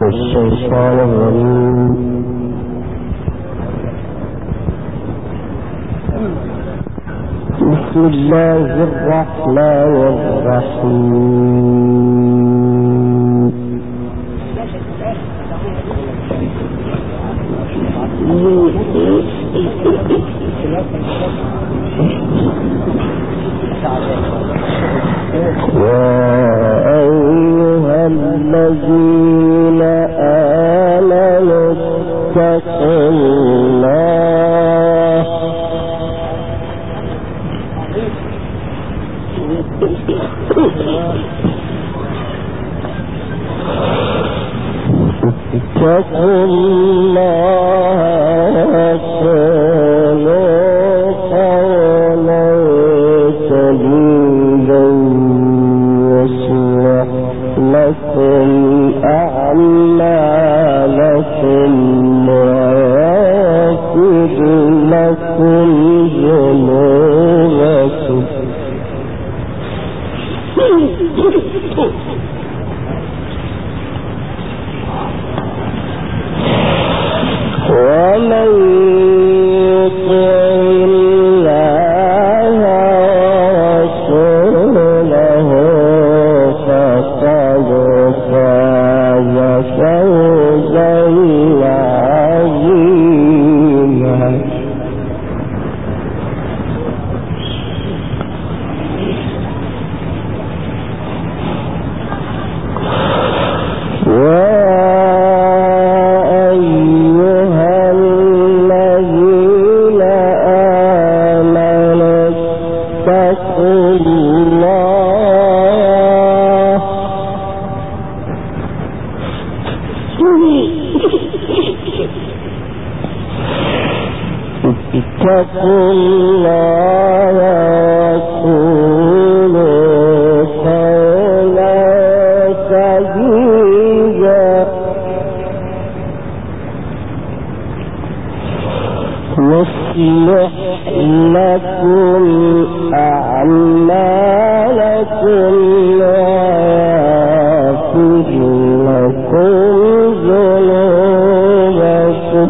الشيطان الرجيم. بسم الله الرحمن الرحيم. يا أيها الذين آمنوا اتقوا الله وقولوا قولا سديدا يصلح لكم أعمالكم ويغفر لكم ذنوبكم ومن يطع الله ورسوله فقد فاز فوزا عظيما. اتقوا الله وقولوا قولا سديدا يصلح لكم أعمالكم ويغفر لكم ذنوبكم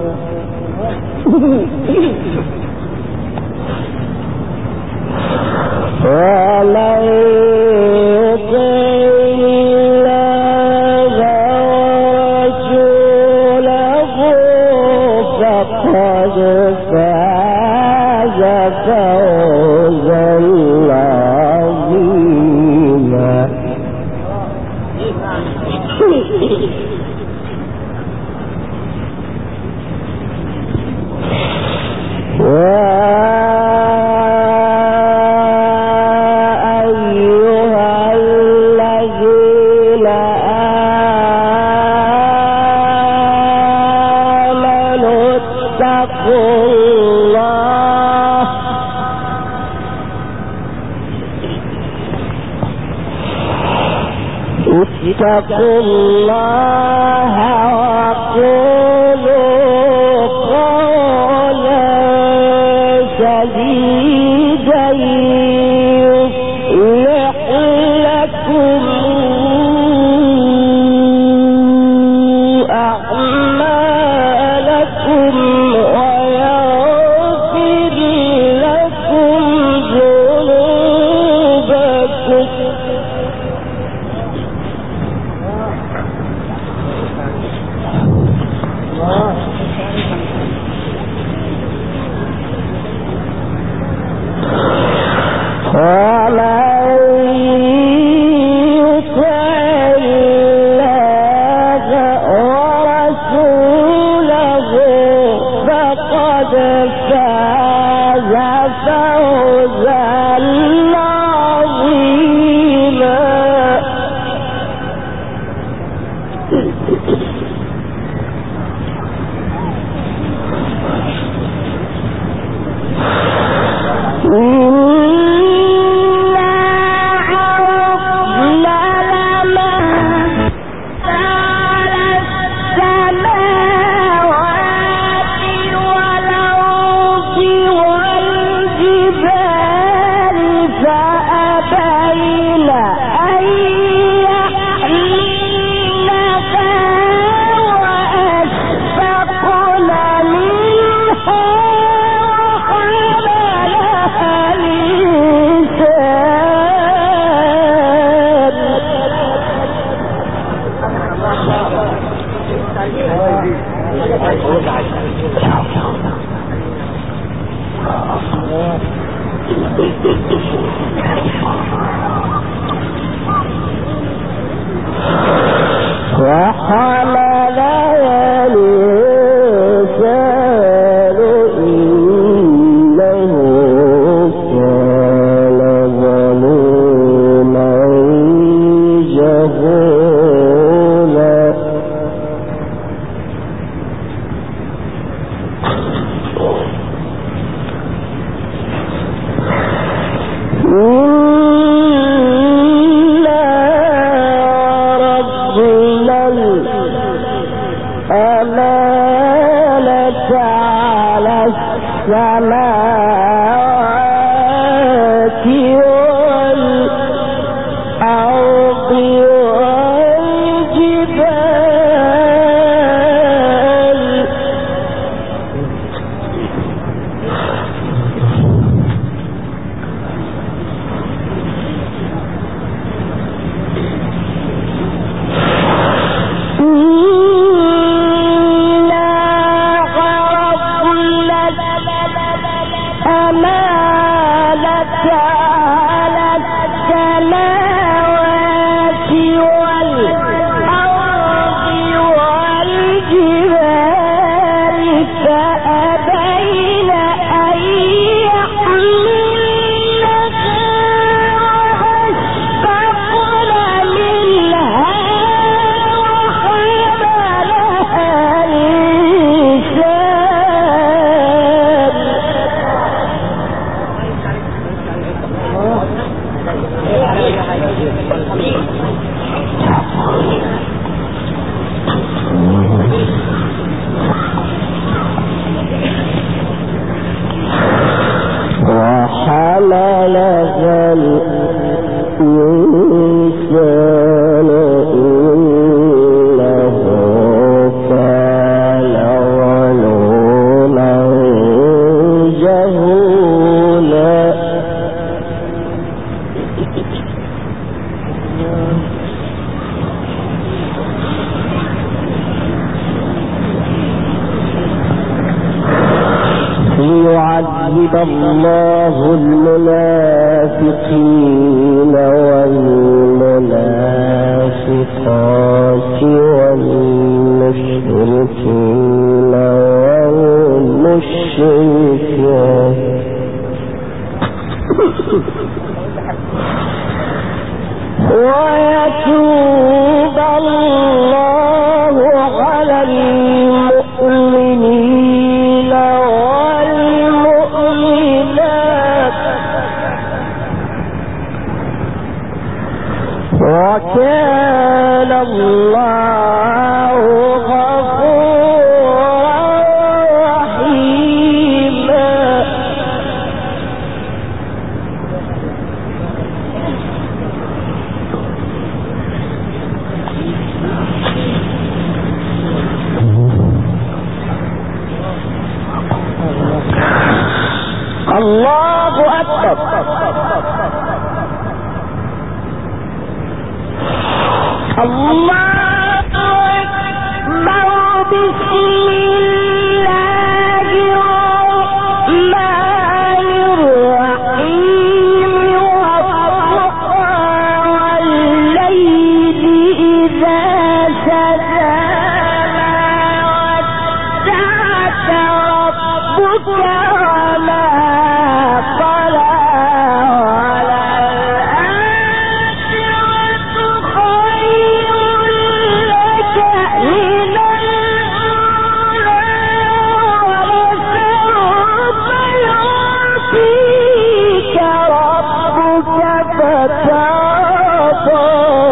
ومن يطع الله ورسوله فقد فاز فوزا عظيما. اتقوا الله وقولوا قولا سديدا يصلح لكم أعمالكم ويغفر لكم ذنوبكم عرضنا الأمانة على السماوات والأرض والجبال ليعذب الله المنافقين والمنافقات والمشركين والمشركات ويتوب الله على المؤمنين والمؤمنات وكان الله غفورا رحيما. الله أكبر. الله أكبر. بسم الله الرحمن الرحيم. والضحى والليل إذا سجى ما ودعك ربك وما قلى وللآخرة خير لك من الأولى ولسوف يعطيك ربك فترضى.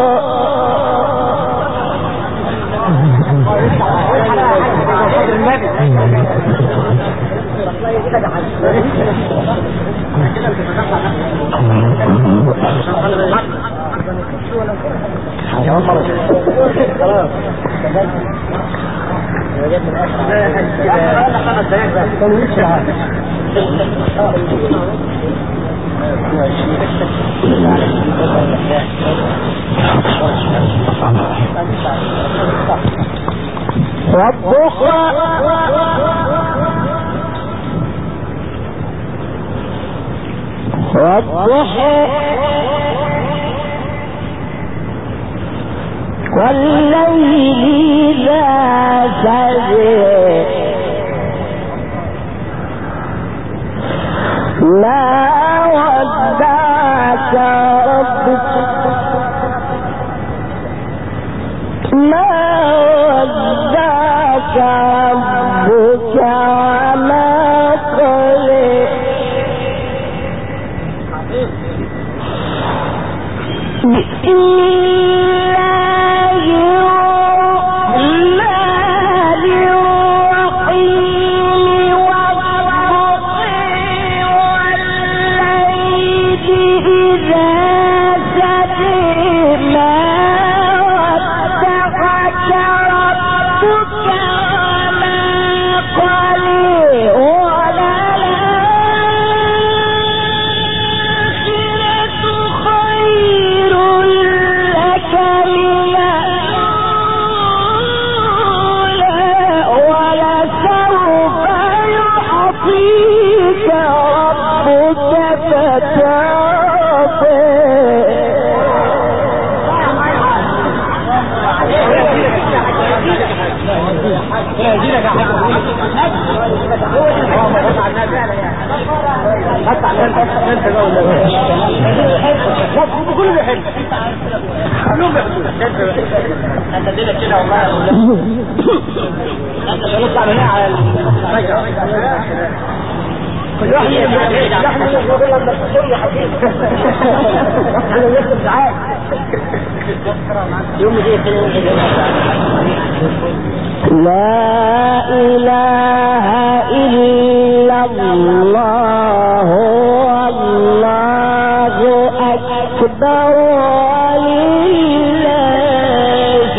والضحى والليل إذا سجى ما ودعك ربك وما قلى بسم الله لا إله إلا الله والله أكبر ولله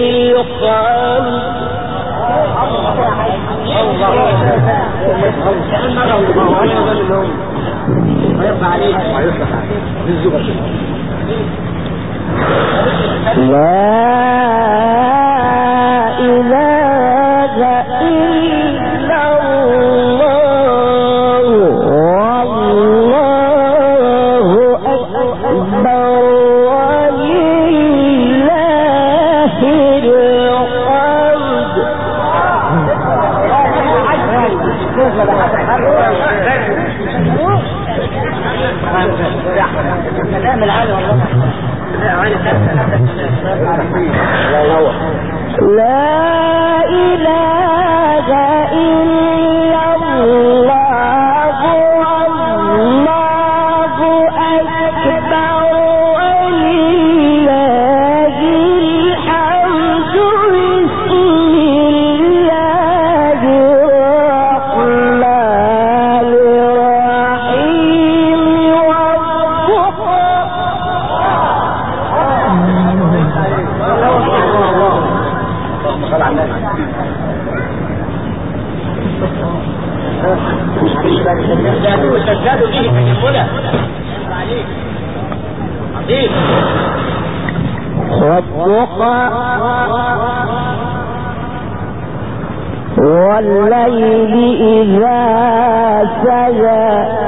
والليل إذا سجى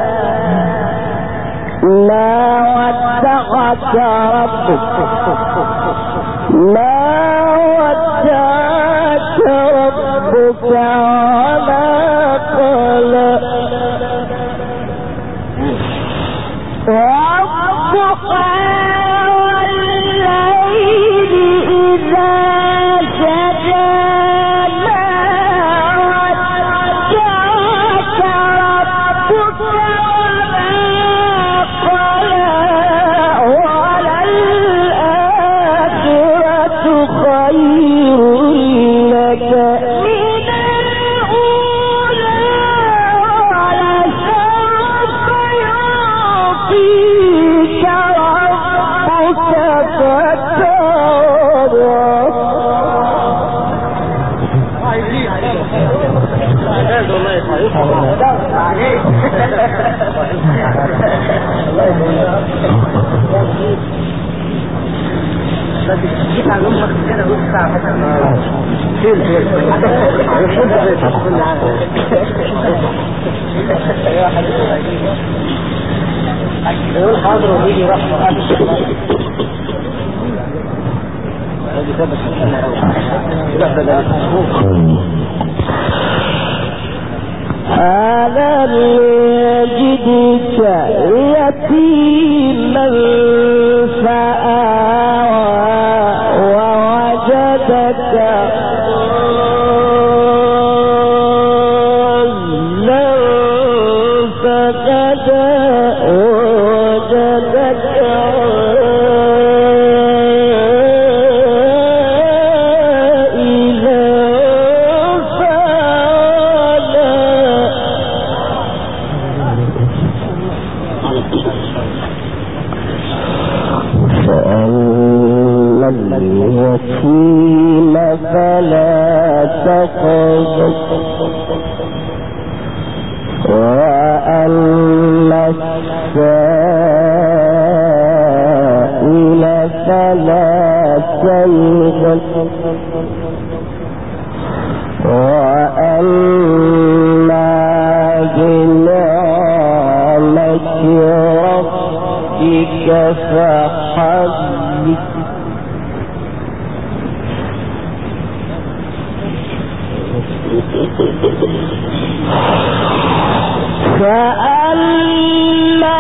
ما ودعك ربك وما قلى ألم يجدك يتيما فآوى ووجدك ضالا فهدى ووجدك اليتيم فلا زيغت وأما بنعمة ربك فحدث فأما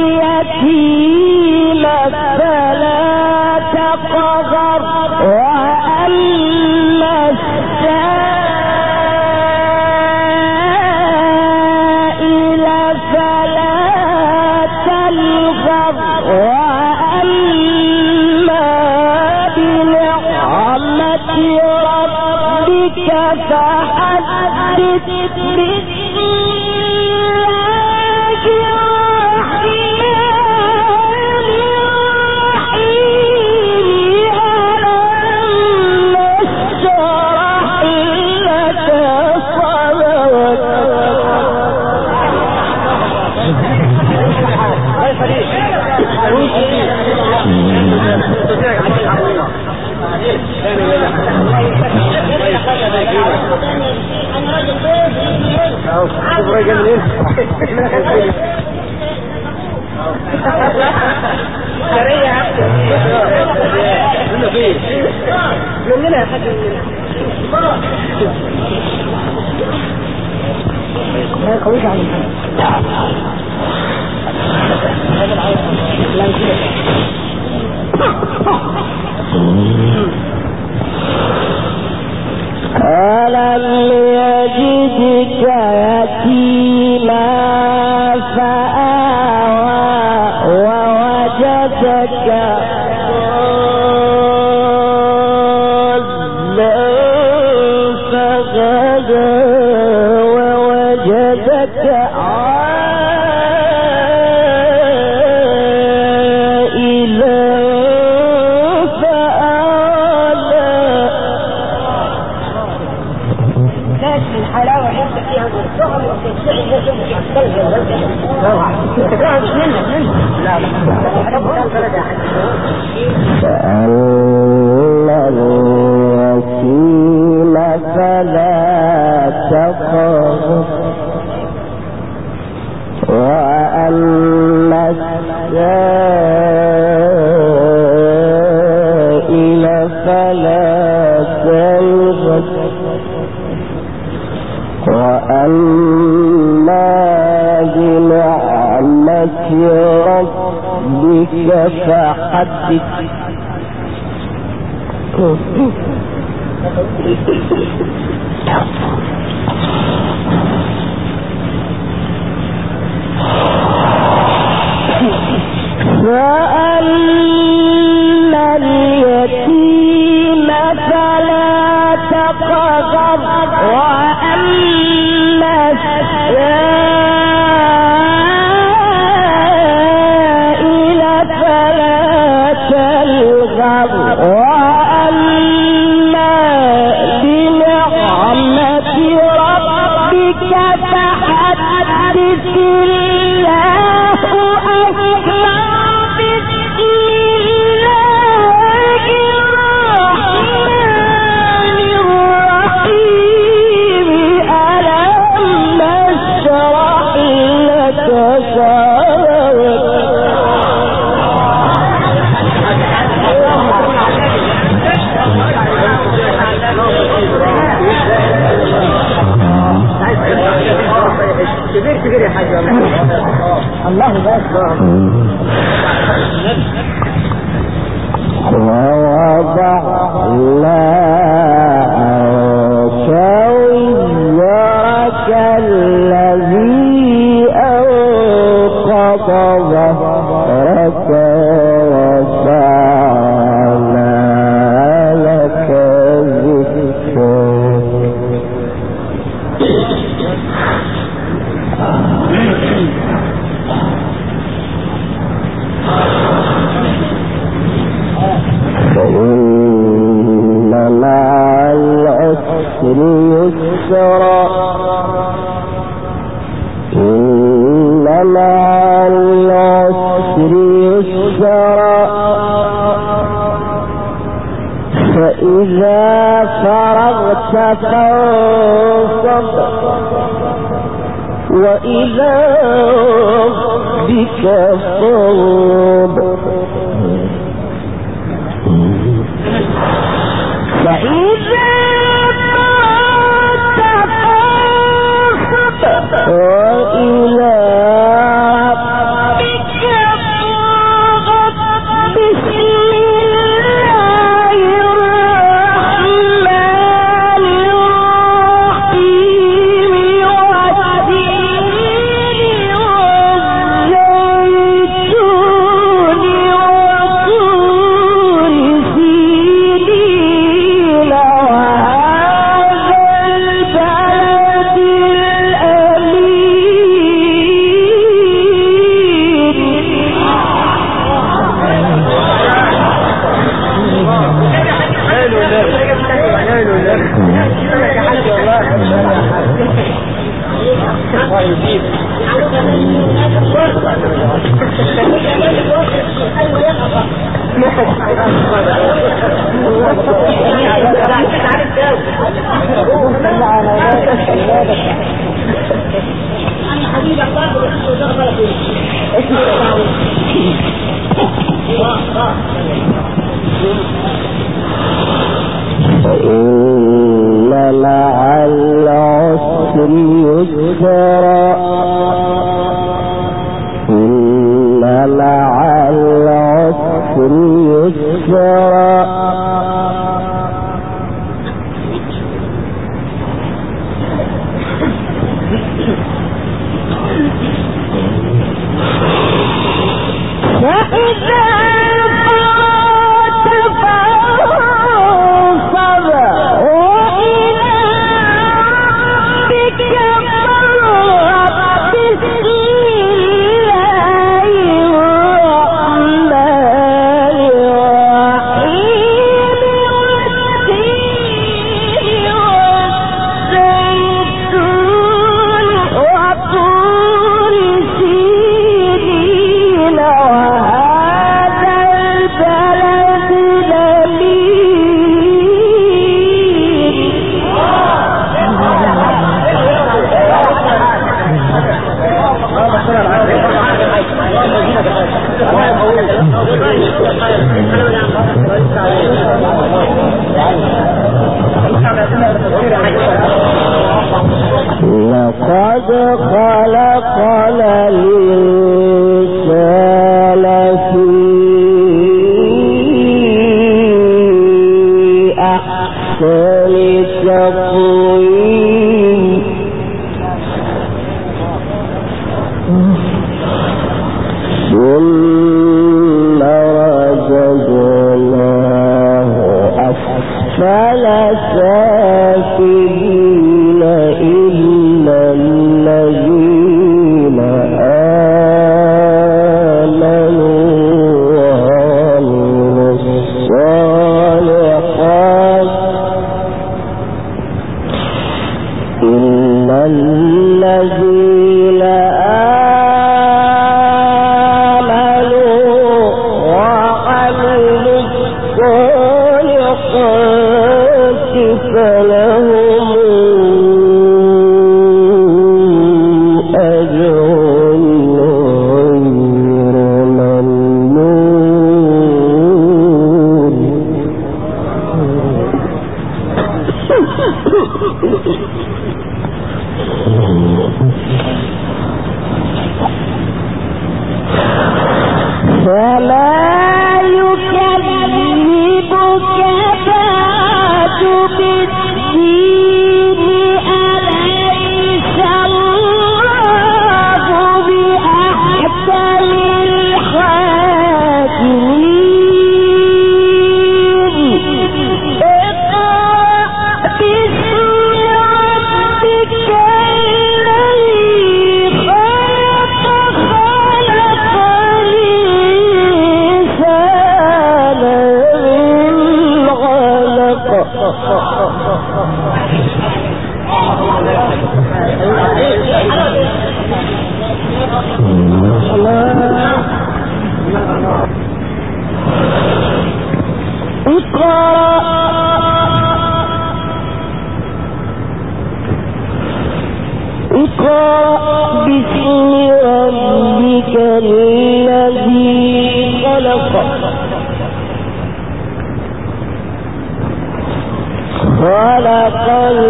اليتيم فلا تقهر وأما السائل فلا تنهر وأما بنعمة ربك فحدث ألم يجدك يتيما فآوى ووجدك ضالا فهدى ووجدك عائلا فأغنى. الحلاوة حتى فيها الصغر والتشعر لازم فأما اليتيم فلا تقهر وأما السائل فلا تنهر وأما بنعمة ربك فحدث. وأما اليتيم فلا تقهر وأما السائل فلا تنهر وأما بنعمة ربك فحدث. الله أكبر. بسم الله الرحمن الرحيم. ألم نشرح لك صدرك. كبير يا حاج الله أكبر. ووضعنا عنك وزرك الذي أنقض ظهرك ورفعنا لك ذكرك. فإن مع العسر يسرا إن مع العسر يسرا فإذا فرغت فانصب وإلى ربك فارغب فإذا فرغت فانصب وإلى ربك فارغب بسم فإن مع العسر يسرا إن مع العسر يسرا لقد خلقنا الإنسان في أحسن تقويم ثم رددناه أسفل سافلين إلا الذين آمنوا وعملوا الصالحات إلا الذين آمنوا وعملوا الصالحات فلهم أجر غير ممنون فلا يكذبك بعد بالدين أليس الله بأحكم الحاكمين اقرأ باسم ربك الذي خلق خلق الإنسان اقرأ باسم ربك الذي خلق خلق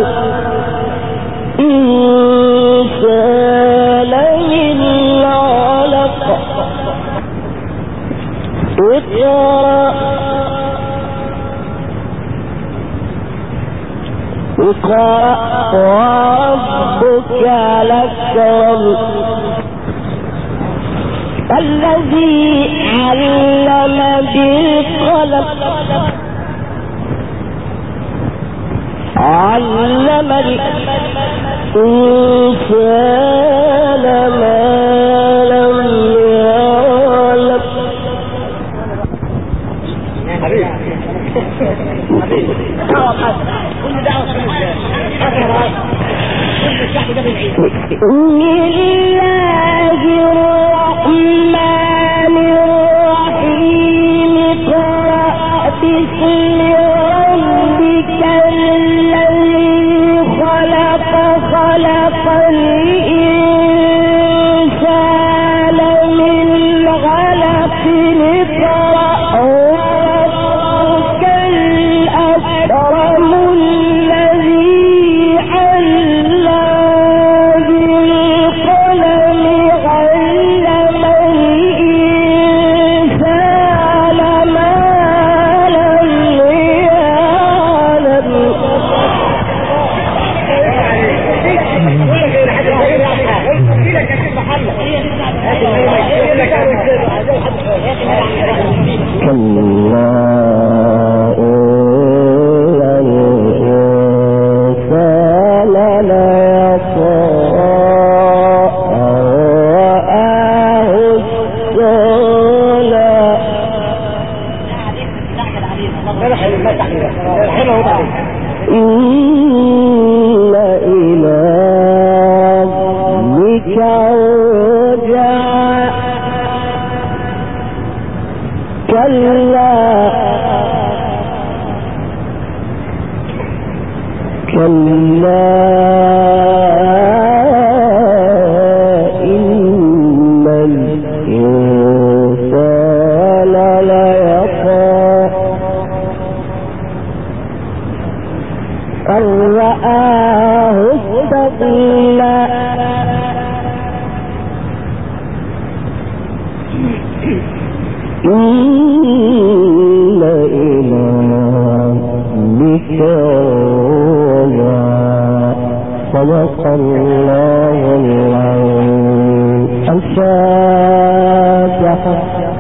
الإنسان من علق اقرأ وربك الأكرم الذي علم بالقلم علم الإنسان ما لم يعلم. بسم الله الرحمن الرحيم اقرأ باسم ربك الذي خلق خلق الإنسان من علق اقرأ وربك الأكرم الذي علم بالقلم علم الإنسان ما لم يعلم. كلا إن الإنسان ليطغى أن رآه استغنى. إن إلى ربك الرجعى كلا إن الإنسان ليطغى أن رآه استغنى. إن إلى ربك الرجعى. صدق الله العظيم. الفاتحة.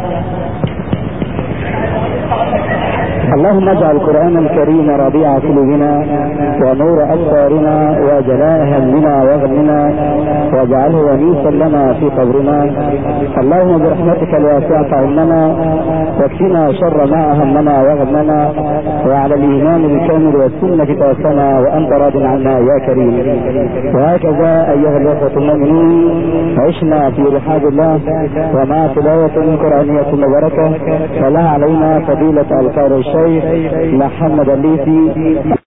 اللهم اجعل القرآن الكريم ربيع قلوبنا ونور أبصارنا وجلاء همنا وغمنا واجعله ونيسا لنا في قبرنا. اللهم برحمتك الواسعة علمنا واكفنا شر ما أهمنا وغمنا وعلى الإيمان الكامل والسنة توفنا وأنت راض عنا يا كريم. وهكذا أيها الأخوة المؤمنون عشنا في رحاب الله ومع تلاوة قرآنية مباركة فلا علينا فضيلة القارئ الشيخ محمد الليثي